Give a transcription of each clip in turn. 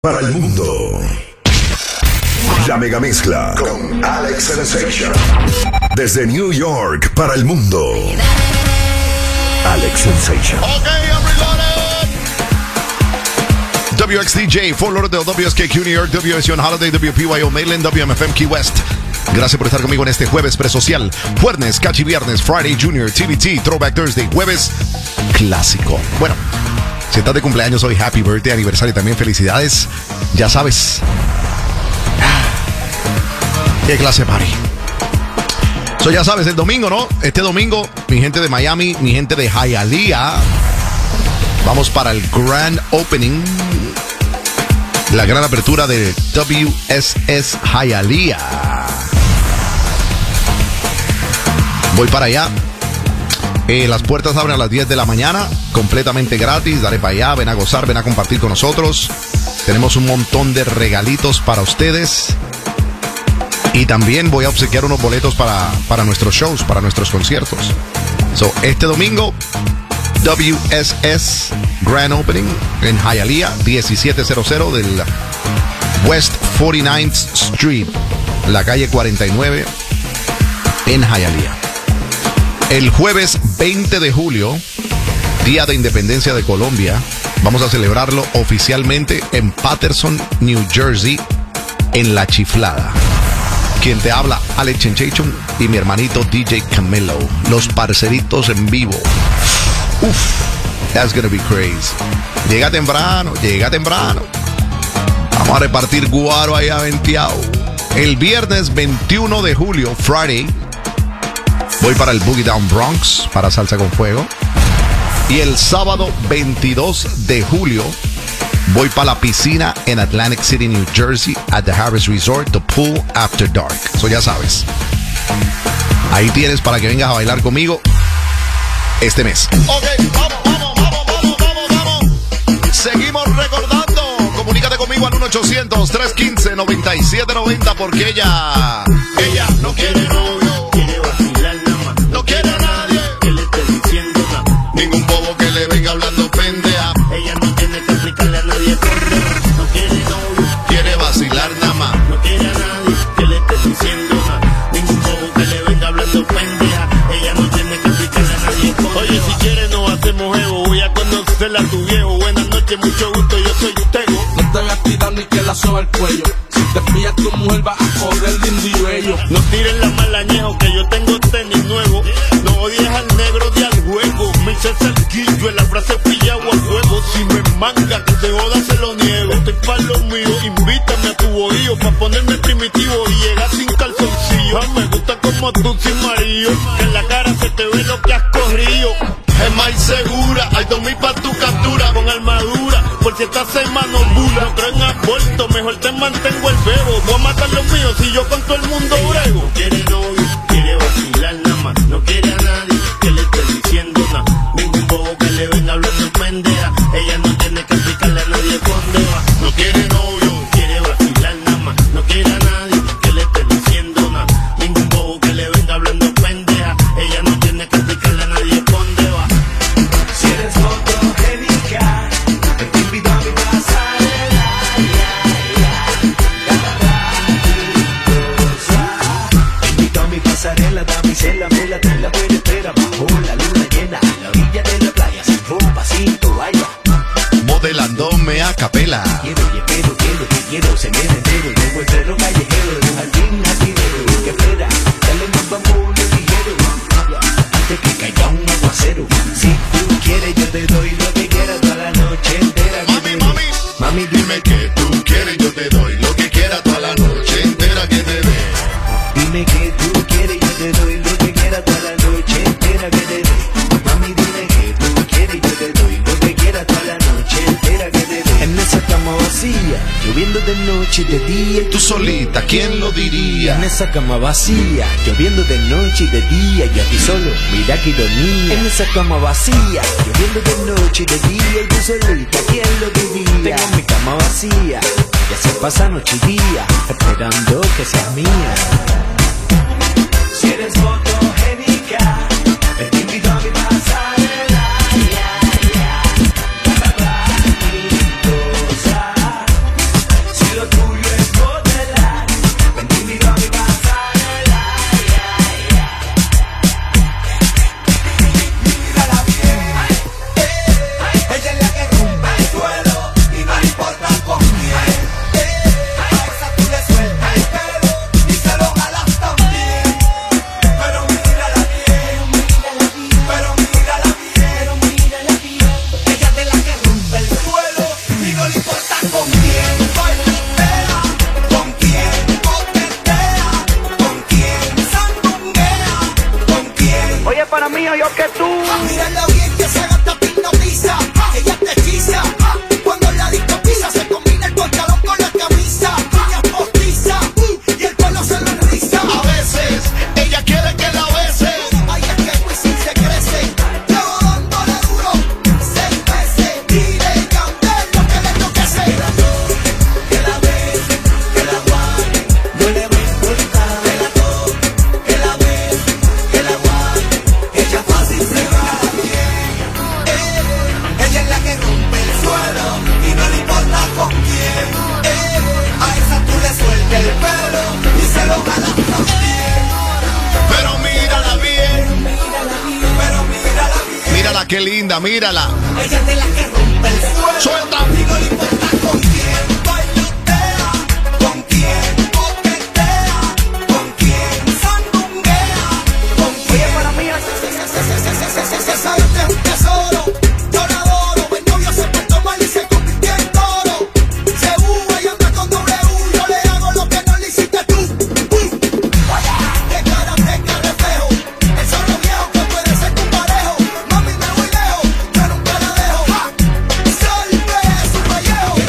Para el mundo. La mega mezcla con Alex Sensation. Desde New York para el mundo. Alex Sensation. Okay, everybody. WXDJ, Fort Lauderdale, WSKQ New York, WSU Holiday, WPYO Mainland, WMFM Key West. Gracias por estar conmigo en este jueves presocial. Jueves, Cachi Viernes, Friday Junior, TBT, Throwback Thursday, jueves clásico. Bueno, si estás de cumpleaños hoy, happy birthday, aniversario, también felicidades. Ya sabes. Qué clase party. Ya sabes, el domingo, ¿no? Este domingo, mi gente de Miami, mi gente de Hialeah, vamos para el grand opening, la gran apertura de WSS Hialeah. Voy para allá. Las puertas abren a las 10 de la mañana, completamente gratis. Dale para allá, ven a gozar, ven a compartir con nosotros. Tenemos un montón de regalitos para ustedes. Y también voy a obsequiar unos boletos para nuestros shows, para nuestros conciertos. Este domingo, WSS Grand Opening en Hialeah, 1700 del West 49th Street, la calle 49 en Hialeah. El jueves 20 de julio, Día de Independencia de Colombia, vamos a celebrarlo oficialmente en Paterson, New Jersey, en La Chiflada. Quien te habla, Alex Sensation, y mi hermanito DJ Camelo. Los parceritos en vivo. That's gonna be crazy. Llega temprano. Vamos a repartir guaro ahí aventeado. El viernes 21 de julio, Friday, voy para el Boogie Down Bronx, para Salsa con Fuego. Y el sábado 22 de julio, voy para la piscina en Atlantic City, New Jersey, at the Harris Resort, the pool after dark. Ya sabes. Ahí tienes para que vengas a bailar conmigo este mes. Ok, vamos. Seguimos recordando. Comunícate conmigo al 1-800-315-9790 porque ella no quiere novio, quiere vacilar nada más. No quiere a nadie que le esté diciendo nada. Ningún bobo que le venga hablando pendeja. Ella no tiene que explicarle a nadie por qué. No quiere novio, quiere vacilar nada más. No quiere a nadie que le esté diciendo nada. Ningún bobo que le venga hablando pendeja. Ella no tiene que explicarle a nadie por qué. Oye, si quieres nos hacemos ego. Voy a conocerla a tu viejo. Buenas noches, mucho gusto, yo soy Tego. No te hagas tirar ni que la soba el cuello. Si te pillas tu mujer va a correr lindo y bello. No tiren la malañejo que yo tengo tenis nuevo. No odies al negro de al juego. Me hice cerquillo en la frase pillado a fuego. Si me manga que te joda se lo niego. Estoy pa' lo mío, invítame a tu bohío pa' ponerme primitivo y llegar sin calzoncillo. Me gusta como tú sin marido, que en la cara se te ve lo que has corrido. Es más insegura, hay 2000 pa' tu captura con armadura, por si estás en mano bula. No creo en aborto, mejor te mantengo el bebo. Voy a matar los míos si yo con todo el mundo brego. No quiere novio, quiere vacilar nada más. No quiere a nadie que le esté diciendo nada. Ningún bobo que le venga hablando pendeja. Ella no tiene que explicarle a nadie dónde va. No quiere novio, quiere vacilar nada más. No quiere a nadie que le esté diciendo nada. Ningún bobo que le venga hablando pendeja. Ella no tiene que explicarle a nadie dónde va. Si eres fotogénica, te invito a mi pasarela. Te invito a mi pasarela, damisela, me te la buena espera bajo la luna llena, la orilla de la playa, sin ropa, sin toalla. Modelándome a capela. Quiero, se me entero, llevo el perro callejero, de un jardín jardinero, que espera, dale más vamos ligero, antes que caiga un aguacero. Si tú quieres yo te doy lo que quieras toda la noche entera. Mami, Dime que tú quieres, yo te doy lo que quieras toda la noche entera que te dé. dime que tú quieres yo te doy lo que quieras toda la noche entera que te dé. Mami, dime que tú quieres yo te doy lo que quieras toda la noche entera que te dé. En esa cama vacía, lloviendo de noche y de día. Tú solita, ¿quién lo diría? En esa cama vacía, lloviendo de noche y de día, yo aquí solo, mira qué ironía. En esa cama vacía, lloviendo de noche y de día, y tú solita, ¿quién lo diría? Tengo mi cama vacía, ya se pasa noche y día, esperando que seas mía. Si eres fotogénica, te invito a mi pasarela. que tú. Mírala bien que esa gata te hipnotiza. Ella te hechiza. Cuando la disco pisa se combina el pantalón con la camisa. Uñas postizas y el pelo se lo enriza. A veces ella quiere que la bese. Ay, es que Wisin se crece. Llevo dándole duro 6 veces. Dile Yandel lo que le enloquece. Que la bese, que la guarde, no le va a importar. Que la toque, que la bese, que la guarde. Ella fácil se va bien. Ella es la que rompe el suelo y no le importa con quién. A esa tú le sueltas el pelo y se lo ganas también. Pero mírala bien. Pero mírala bien. Mírala, qué linda, mírala. Ella es de la que rompe el suelo. Suelta. Y no le importa con quién bailotea, con quién coquetea, con quién sandunguea, con quién. Para mí, Esa gente es un tesoro, yo la adoro. El novio se portó mal y se convirtió en toro. Se uva y anda con W, yo le hago lo que no le hiciste tú. De cara tenga reflejo, el solo viejo que puede ser tu parejo. Mami, me voy lejos, yo nunca la dejo. Salve su pellejo.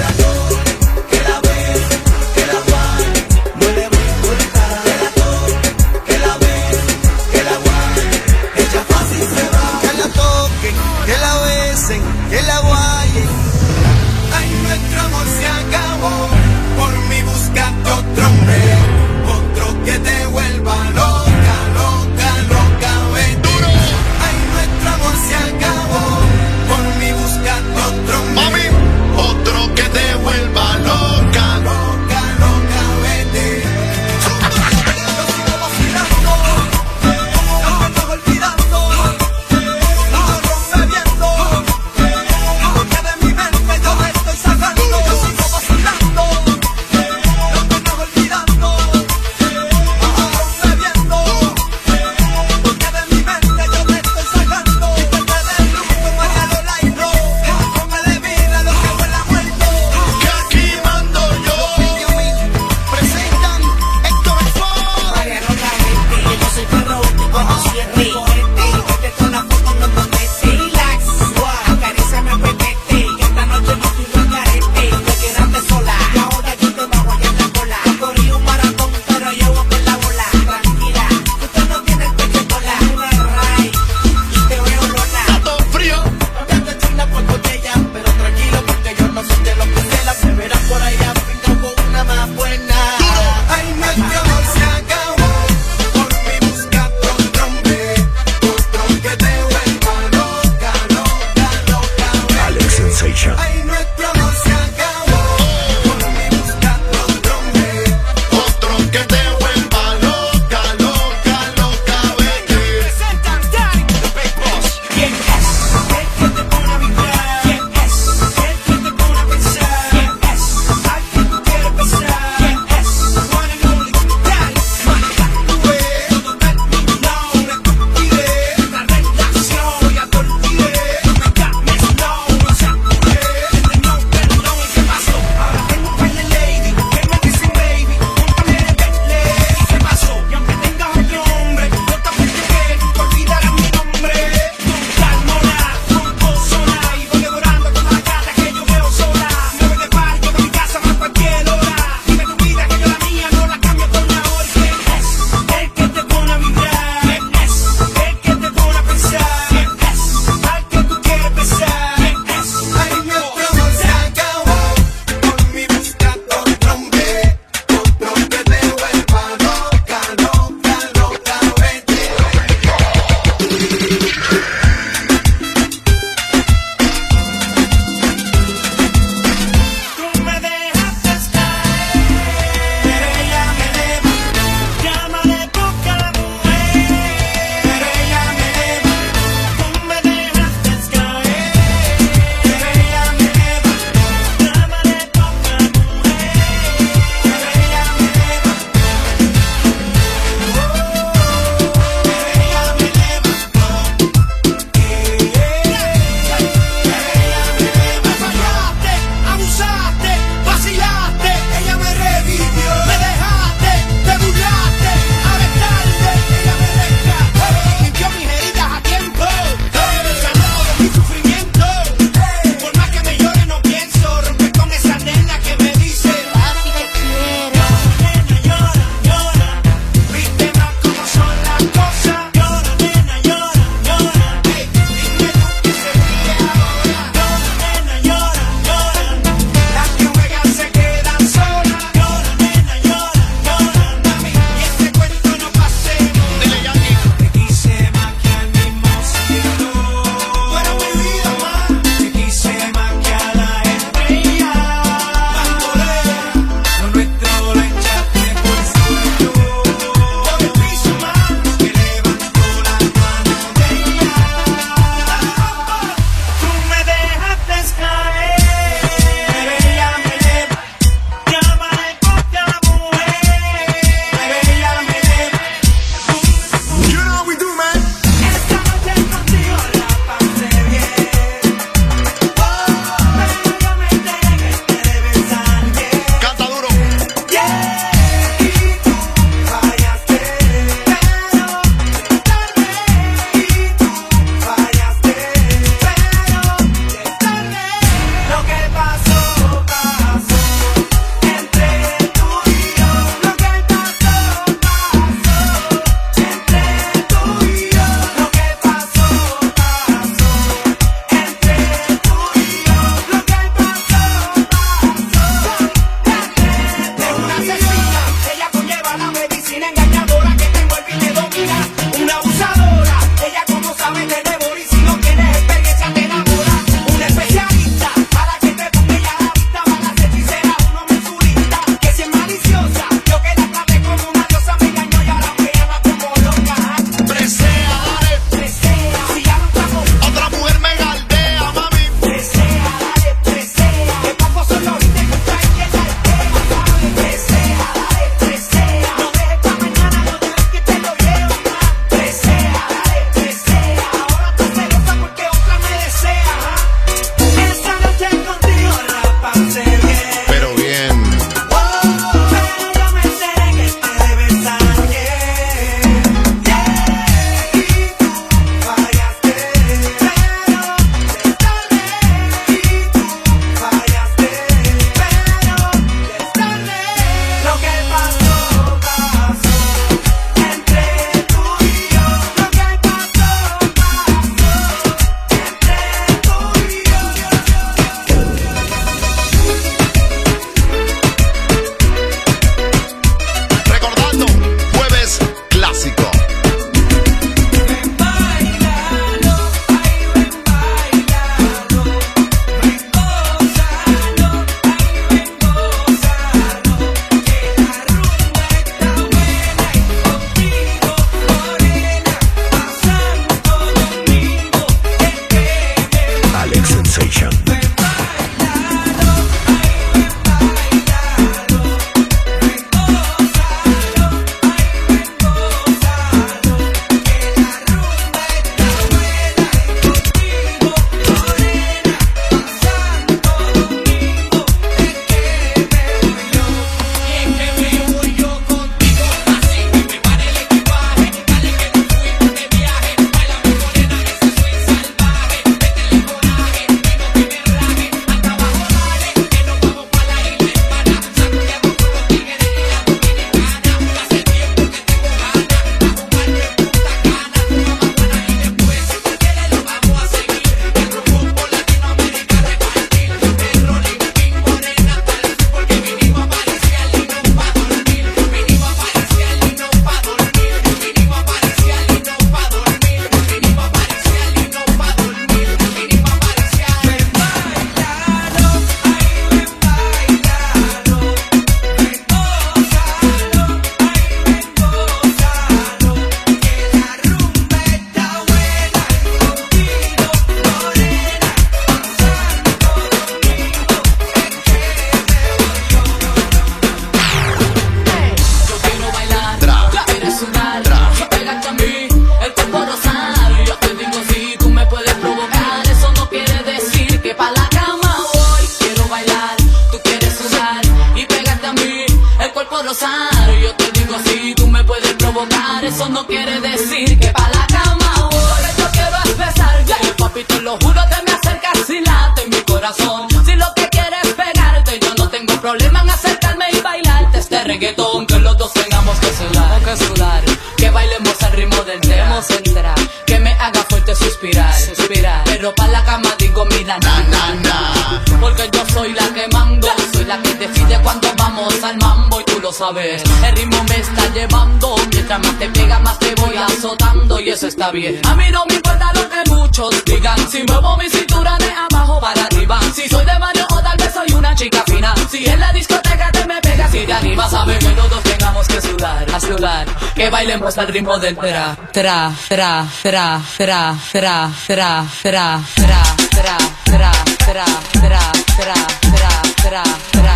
rozar. Yo te digo si tú me puedes provocar, eso no quiere decir que pa' la cama voy. Yo quiero besarte, papi, te lo juro, te me acercas y late mi corazón. Si lo que quieres es pegarte, yo no tengo problema en acercarme y bailarte este reggaetón, que los dos tengamos que sudar, que bailemos al ritmo del tema, que me haga fuerte suspirar, pero pa' la cama digo mira na, porque yo soy la que mando, soy la que decide cuando vamos al mambo y tú lo sabes, el ritmo me está llevando, mientras más te pega más te voy azotando y eso está bien, a mí no me importa lo que muchos digan, si muevo mi cintura de abajo para arriba, si soy de Mario o tal vez soy una chica fina, si en la discoteca te me pegas si te animas, sabes que los dos tengamos que sudar, que bailemos al ritmo del tra, tra, tra, tra, tra, tra, tra, tra, tra, tra, tra, tra, tra, tra, tra, tra, tra,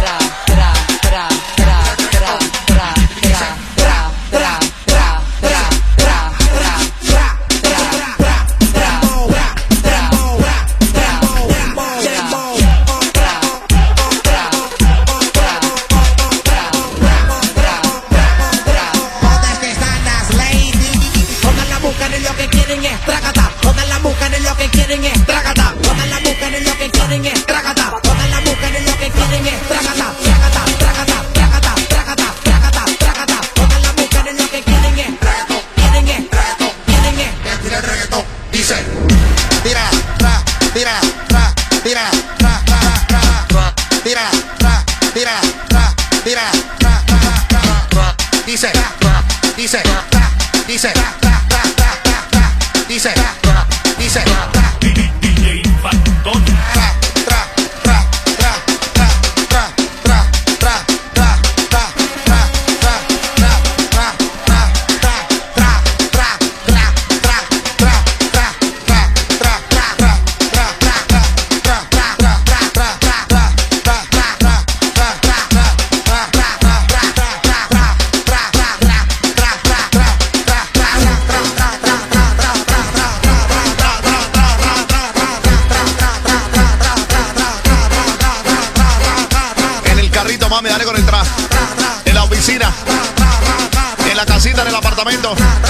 Mami, dale con el tra. En la oficina, en la casita, en el apartamento,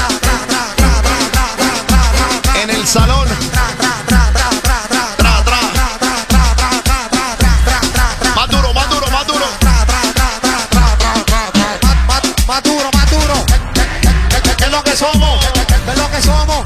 en el salón. Tra, tra. Más duro, más duro, más duro. Más duro, más duro. Es lo que somos. Es lo que somos.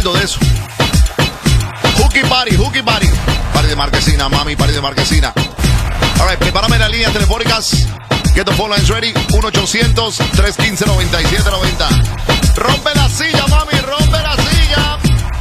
acuerdo de eso. Hooky Party. Party de Marquesina, mami, party de Marquesina. All right, prepárame las líneas telefónicas. Get the phone lines ready. 1-800-315-9790. Rompe la silla, mami, rompe la silla.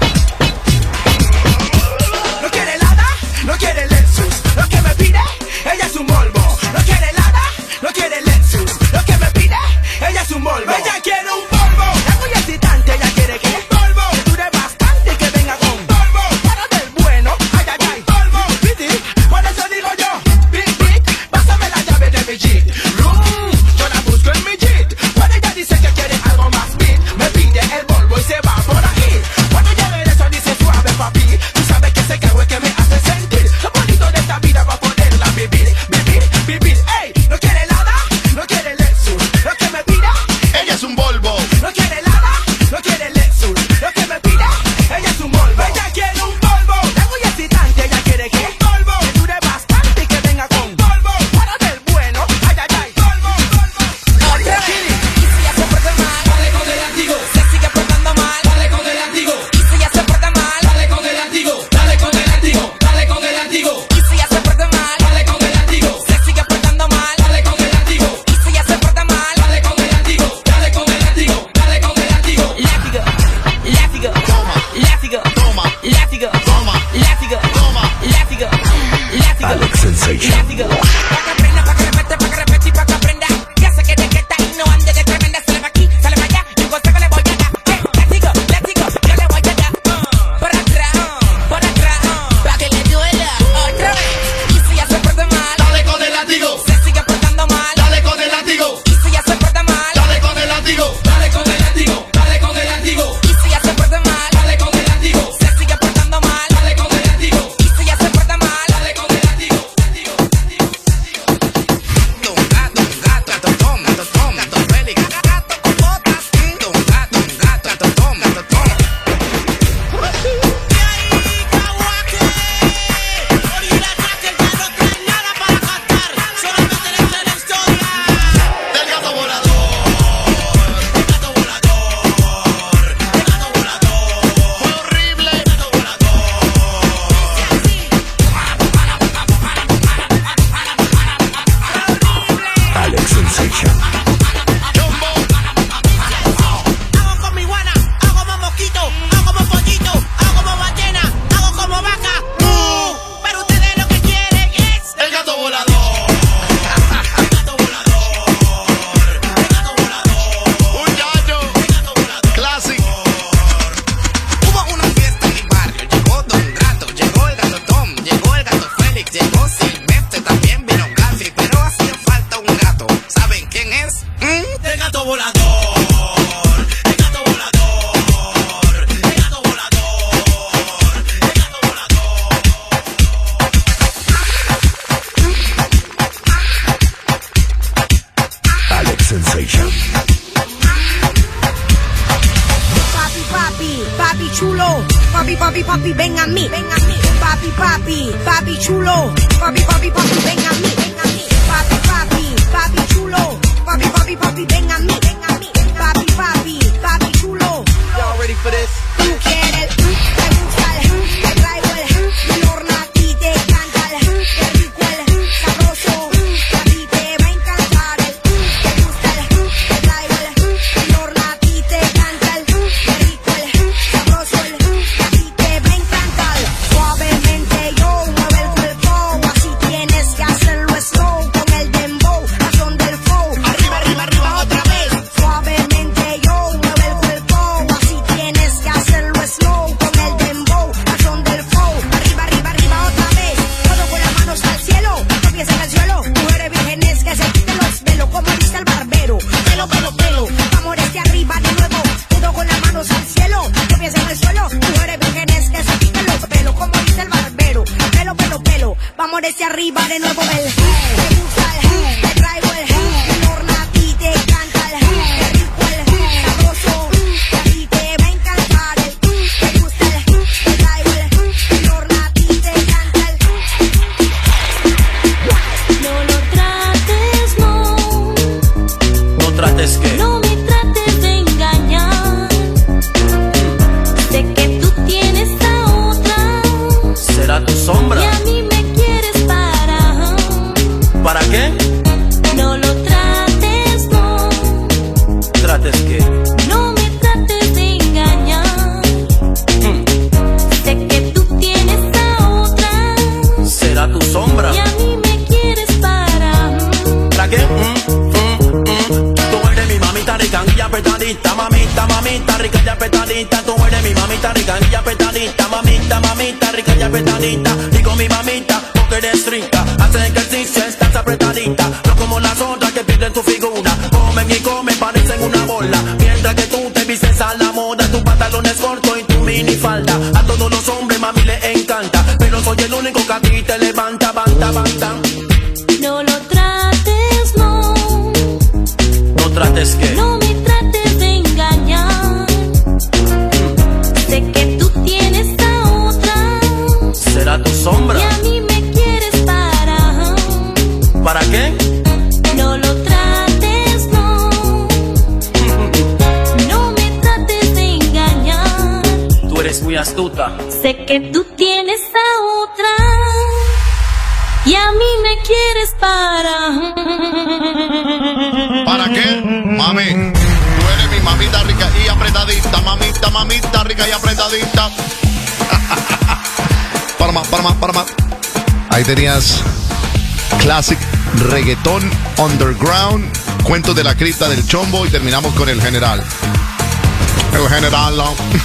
No quiere nada, no quiere Lexus. Lo que me pide, ella es un Volvo. No quiere nada, no quiere Lexus. Lo que me pide, ella es un Volvo. Ella quiere un Volvo. Es muy excitante, ella quiere que un Volvo. Que dure bastante y que venga con Volvo. Para del bueno, ay, ay, ay. Volvo, pidi, por eso digo yo. Big, pásame la llave de mi Jeep. Yo la busco en mi Jeep. Pero ella dice que quiere algo más beat. Me pide el Volvo y se va por ahí. Cuando llegue eso dice suave, papi. Tú sabes que ese carro es que me hace sentir. Lo bonito de esta vida va a poderla vivir. Ey, no quiere nada, no quiere Lexus. Lo que me pide, Ella es un Volvo. no quiere nada, no quiere Lexus. Lo que me pide, ella es un Volvo. Ella quiere un Volvo. Es muy excitante, ella quiere que un Volvo. Que dure bastante y que venga con Volvo. Para del bueno, ay, ay, ay. Volvo. Otra vez. Y si ya se porta mal, dale con el látigo. Se sigue portando mal, dale con el látigo. Y si ya se porta mal, dale con el látigo. Dale con el látigo, dale con el látigo. Y si ya se porta mal, dale con el látigo. Se sigue portando mal, dale con el látigo. Y si ya se porta mal, dale con el látigo. Dale con el látigo, dale con el látigo. Látigo, látigo, Toma, látigo, toma, látigo, toma, látigo, toma. látigo, látigo. Alex Sensation. Látigo. Pa' que aprenda, pa' que repete y pa' que aprenda. Ya se quede quieta y no ande de tremenda. Sale pa' aquí, sale pa' allá, yo consejo le voy a dar. Látigo, yo le voy a dar. Por atrás, pa' que le duela. Otra vez. Y si ya se porta mal, Dale con el látigo, se sigue portando mal. dale con el látigo, Y si ya se porta mal, dale con el látigo, dale con el látigo, dale con el látigo, y si ya se porta mal, dale con el látigo, se sigue portando mal. dale con el látigo, Y si ya se porta mal, dale con el látigo, látigo, látigo. Del gato volador. Fue horrible. Alex Sensation. Jumbo. Hago como iguana, hago como mosquito, hago como pollito, hago como ballena, hago como vaca. Pero ustedes lo que quieren es El gato volador. Un gallo. Classic. Hubo una fiesta en mi barrio, llegó Don Gato, llegó el gato Tom, llegó el gato Félix, llegó Silvestre, también vino Gafi, pero hacía falta un gato. ¿Saben quién es? el gato volador. El gato volador. El gato volador. El gato volador. Alex Sensation. Papi chulo, papi, ven a mí, papi chulo, papi, ven a mí, papi chulo, papi, ven a mí, papi chulo. Y'all ready for this? Tú quieres, te gusta te traigo el horno a ti te encanta qué rico sabroso, a ti te va a encantar te gusta te traigo el horno a ti te encanta qué rico sabroso, a ti te va a encantar. Suavemente yo mueve el cuerpo, así tienes que hacerlo slow con el dembow, razón del flow, arriba otra vez. Suavemente yo mueve el cuerpo, así tienes que hacerlo slow con el dembow, razón del flow, arriba otra vez. Todo con las manos al cielo, no pies en el suelo. Mujeres vírgenes que se quiten los velos, como dice el barbero. Pelo, vamos desde arriba de nuevo. Todo con las manos al cielo, no pies en el suelo. Mujeres vírgenes que se quiten los velos, como dice el barbero. Pelo, vamos desde arriba de nuevo. El te gusta te traigo el horno a ti te encanta qué rico sabroso, a ti te va a encantar te gusta te traigo el horno a ti te encanta no lo trates, No trates que. no me trates de engañar. Sé que apretadita, tú eres mi mamita rica y apretadita, mamita, mamita rica y apretadita, y con mi mamita porque eres rica, haces ejercicio, estás apretadita, no como las otras que pierden tu figura, comen y comen, parecen una bola, mientras que tú te vistes a la moda, tus pantalones cortos y tu minifalda, a todos los hombres mami les encanta, pero soy el único que a ti te levanta, banta, banta. No lo trates, no. No trates que. No me trates de engañar. Sé que tú tienes a otra. Será tu sombra. Y a mí me quieres para. ¿Para qué? No lo trates, no. No me trates de engañar. Tú eres muy astuta. Sé que tú tienes a otra. Y a mí me quieres para. ¿Para qué? Mami, tú eres mi mamita rica y apretadita. Mamita, mamita rica y apretadita. Para más. Ahí tenías Classic Reggaetón Underground, Cuentos de la Cripta del Chombo y terminamos con El General. El General.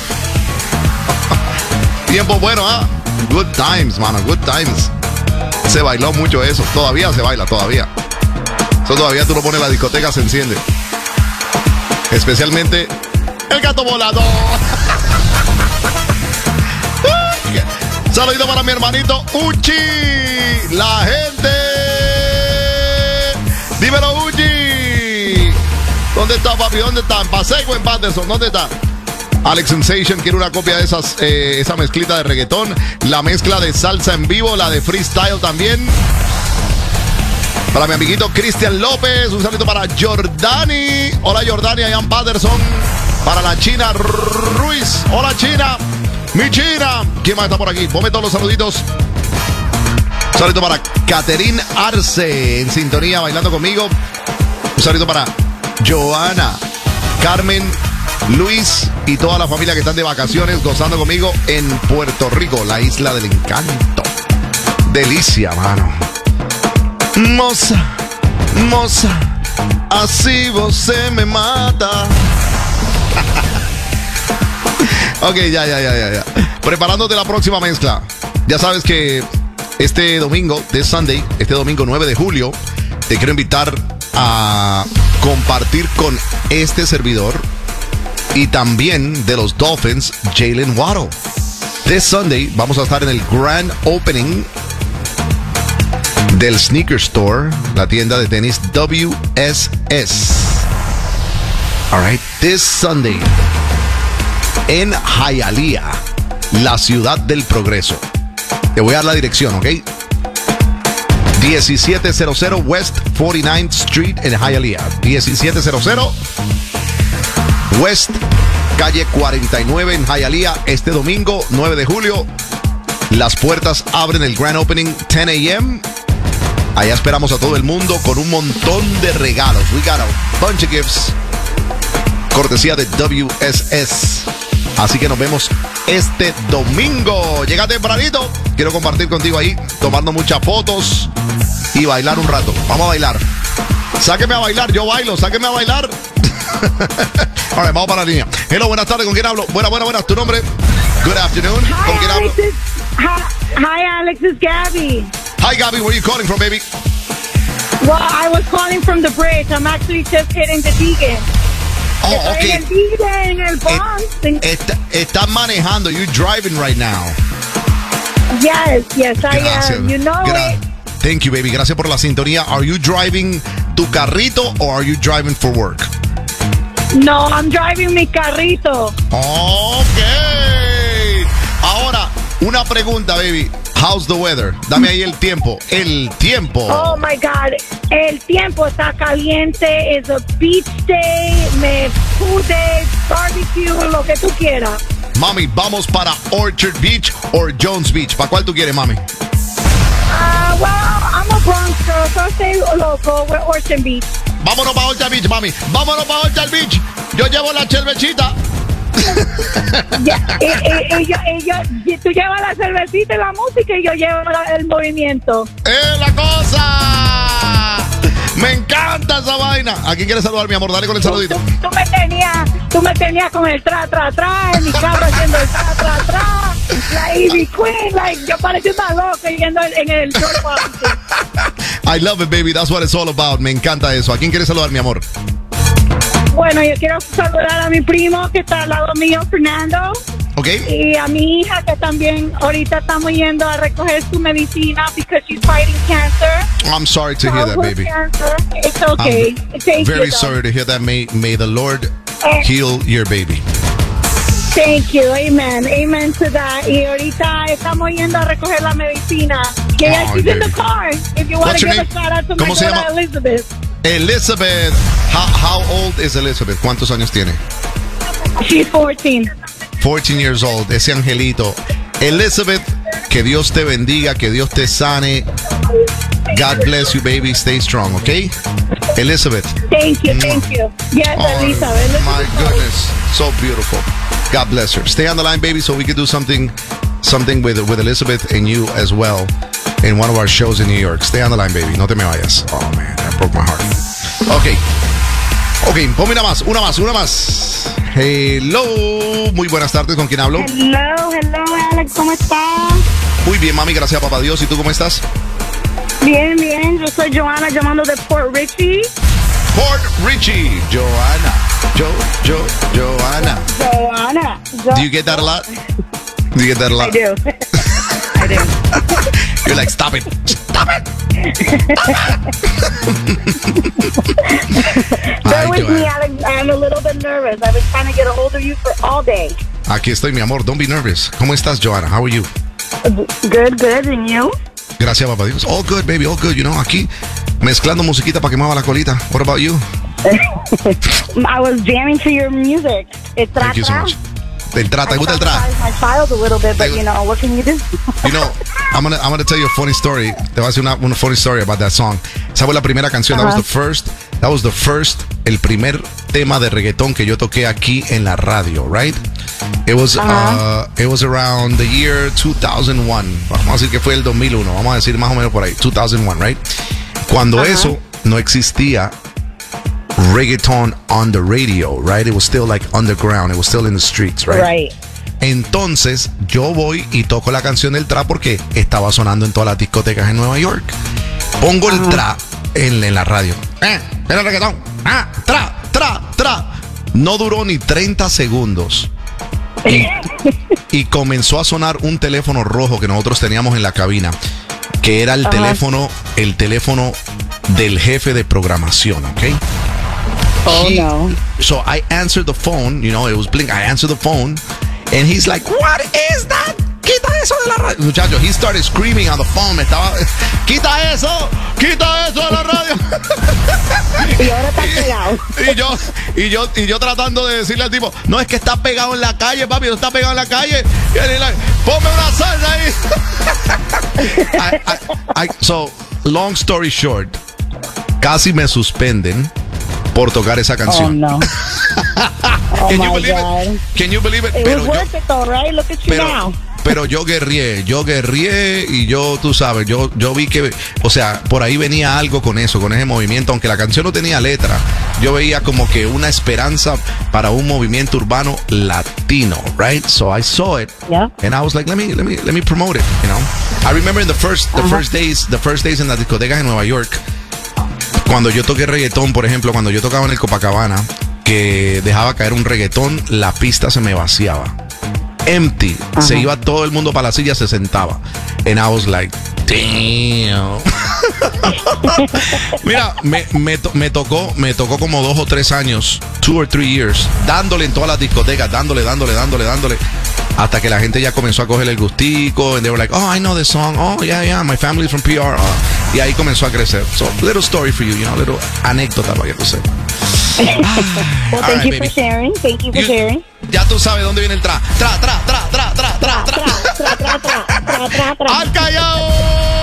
Tiempo bueno, ¿ah? Good times, mano, good times. Se bailó mucho eso. Todavía se baila, todavía. Eso todavía tú lo pones en la discoteca, se enciende. Especialmente el gato volador. Saludito para mi hermanito Uchi. La gente. Dímelo, Uchi. ¿Dónde está, papi? ¿Dónde está? ¿En Paseo o en Patterson? ¿Dónde está? Alex Sensation quiere una copia de esa mezclita de reggaetón, la mezcla de salsa en vivo, la de freestyle también. Para mi amiguito Cristian López, un saludo para Jordani. Hola Jordani, allá en Patterson. Para la China Ruiz. Hola China, mi China. ¿Quién más está por aquí? Ponme todos los saluditos. Un saludo para Caterine Arce, en sintonía, bailando conmigo. Un saludo para Joana, Carmen, Luis y toda la familia que están de vacaciones gozando conmigo en Puerto Rico, la isla del encanto. Delicia, mano. Moza, moza, así vos se me mata. Ok, ya. Preparándote la próxima mezcla. Ya sabes que este domingo, este domingo 9 de julio, te quiero invitar a compartir con este servidor y también de los Dolphins, Jalen Waddle. This Sunday vamos a estar en el Grand Opening del Sneaker Store, la tienda de tenis WSS. Alright, this Sunday en Hialeah, la ciudad del progreso. Te voy a dar la dirección, ¿ok? 1700 West 49th Street en Hialeah. 1700 West, calle 49 en Hialeah, este domingo 9 de julio. Las puertas abren el Grand Opening 10 a.m. Allá esperamos a todo el mundo con un montón de regalos. We got a bunch of gifts. Cortesía de WSS. Así que nos vemos este domingo. Llega tempranito. Quiero compartir contigo ahí, tomando muchas fotos y bailar un rato. Vamos a bailar. Sáqueme a bailar, yo bailo, sáqueme a bailar. Ahora, vamos para la línea. Hello, buenas tardes, ¿con quién hablo? Buenas, ¿tu nombre? Good afternoon. ¿Con quién hablo? Hi, Alex, it's Gabby. Hi, Gabby, where are you calling from, baby? Well, I was calling from the bridge. I'm actually just hitting the Deegan. Oh, okay. En el Deegan, en el Bronx. Estás manejando. You're driving right now. Yes, I am. You know it. Thank you, baby. Gracias por la sintonía. Are you driving tu carrito or are you driving for work? No, I'm driving mi carrito. Okay. Ahora, una pregunta, baby. How's the weather? Dame ahí el tiempo. El tiempo. Oh, my God. El tiempo está caliente. It's a beach day. Food day, barbecue, lo que tú quieras. Mami, ¿vamos para Orchard Beach o Jones Beach? ¿Para cuál tú quieres, mami? Well, I'm a Bronx girl, so I stay local. We're Orchard Beach. Vámonos para Orchard Beach, mami. Vámonos para Orchard Beach. Yo llevo la cervecita. Tú llevas la cervecita y la música y yo llevo el movimiento. ¡Es la cosa! Me encanta esa vaina. ¿A quién quieres saludar, mi amor? Dale con el saludito. Tú me tenías con el tra, en mi carro haciendo el tra. La Ivy Queen, yo parecía una loca yendo en el George Washington. I love it, baby. That's what it's all about. Me encanta eso. ¿A quién quieres saludar, mi amor? Bueno, yo quiero saludar a mi primo que está al lado mío, Fernando. Ok. Y a mi hija que también ahorita estamos yendo a recoger su medicina because she's fighting cancer. I'm sorry to hear that, baby. Cancer. It's okay. I'm very sorry to hear that. May the Lord heal your baby. Thank you. Amen. Amen to that. Y ahorita estamos yendo a recoger la medicina. Yeah, she's in the car. If you want to give a shout out to my daughter Elizabeth. Elizabeth. How old is Elizabeth? ¿Cuántos años tiene? She's 14. 14 years old. Ese angelito. Elizabeth, que Dios te bendiga, que Dios te sane. God bless you, baby. Stay strong, okay? Elizabeth. Thank you. Yes, Elizabeth. My goodness. So beautiful. God bless her. Stay on the line, baby, so we can do something with Elizabeth and you as well in one of our shows in New York. Stay on the line, baby. No te me vayas. Oh, man, that broke my heart. Okay, ponme una más. Hello. Muy buenas tardes. ¿Con quién hablo? Hello, Alex. ¿Cómo estás? Muy bien, mami. Gracias, papá Dios. ¿Y tú cómo estás? Bien. Yo soy Joanna llamando de Port Richey. Port Richey. Joanna. Joanna. Do you get that a lot? I do. You're like, stop it. Bear with me, Alex. I'm a little bit nervous. I've been trying to get a hold of you for all day. Aquí estoy, mi amor. Don't be nervous. ¿Cómo estás, Joanna? How are you? Good. And you? Gracias, papá Dios. All good, baby. All good. You know, aquí mezclando musiquita para que mueva la colita. What about you? I was jamming to your music. Thank you so much. ¿Te gusta el tra? My child a little bit, but what can you do? I'm gonna tell you a funny story. Te voy a decir una funny story about that song. Esa fue la primera canción. That was the first, el primer tema de reggaetón que yo toqué aquí en la radio, right? It was around the year 2001. Vamos a decir que fue el 2001. Vamos a decir más o menos por ahí, 2001, right? Cuando eso no existía reggaeton on the radio, right? It was still like underground. It was still in the streets, right? Right. Entonces yo voy y toco la canción del trap porque estaba sonando en todas las discotecas en Nueva York. Pongo el trap en la radio. El reggaetón. Tra. No duró ni 30 segundos. Y comenzó a sonar un teléfono rojo que nosotros teníamos en la cabina, que era el teléfono del jefe de programación, ¿ok? No. So I answered the phone, it was blink. I answered the phone, and he's like, "What is that? Quita eso de la radio." Muchacho, he started screaming on the phone. Quita eso de la radio. Y ahora está pegado. Y yo tratando de decirle al tipo, no, es que está pegado en la calle, papi, no está pegado en la calle. Y él like, ponme una salsa ahí. So, long story short, casi me suspenden por tocar esa canción. Oh, no. Can you believe it? Can you believe it? It was worth it though, right? Look at you now. Pero yo guerrié y tú sabes, yo vi que, o sea, por ahí venía algo con ese movimiento, aunque la canción no tenía letra, yo veía como que una esperanza para un movimiento urbano latino, right? So I saw it, and I was like, let me promote it, I remember in the first days en las discotecas en Nueva York, cuando yo toqué reggaetón, por ejemplo, cuando yo tocaba en el Copacabana, que dejaba caer un reggaetón, la pista se me vaciaba. Empty. Se iba todo el mundo para la silla, se sentaba. And I was like, damn. Mira, me tocó como 2 o 3 años, 2 or 3 years, dándole en todas las discotecas, dándole, hasta que la gente ya comenzó a coger el gustico, and they were like, oh, I know this song, oh, yeah, my family's from PR, y ahí comenzó a crecer. So, little story for you, little anécdota para que tú sepas. Well, thank you for sharing. Thank you for sharing. Ya tú sabes dónde viene el tra. ¡Al callao!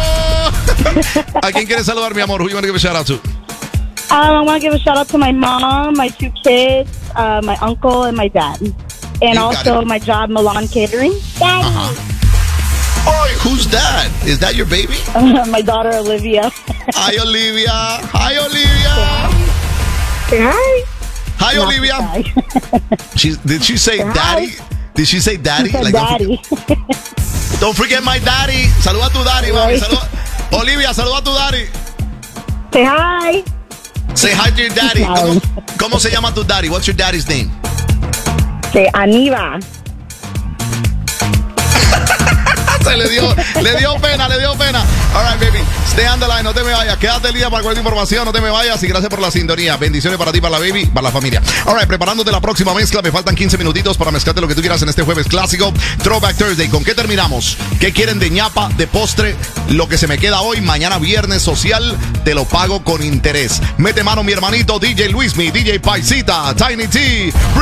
¿A quién quieres saludar, mi amor? Who you want to give a shout out to? I want to give a shout out to my mom, my 2 kids, my uncle, and my dad. And also my job, Milan Catering. Oh, who's that? Is that your baby? My daughter Olivia. Hi, Olivia. Hi, Olivia. Say hi. Hi, Olivia. Did she say daddy? Did she say daddy? Like, daddy. Don't forget my daddy. Saluda a tu daddy, mami. Olivia, saluda a tu daddy. Say hi. Say hi to your daddy. ¿Cómo se llama tu daddy? What's your daddy's name? Say Aniva. Le dio pena. All right, baby. Stay on the line, no te me vayas. Quédate el día para cualquier información, no te me vayas. Y gracias por la sintonía. Bendiciones para ti, para la baby, para la familia. All right, preparándote la próxima mezcla. Me faltan 15 minutitos para mezclarte lo que tú quieras en este jueves clásico. Throwback Thursday. ¿Con qué terminamos? ¿Qué quieren de ñapa, de postre? Lo que se me queda hoy, mañana viernes social, te lo pago con interés. Mete mano mi hermanito DJ Luismi, DJ Paisita, Tiny T.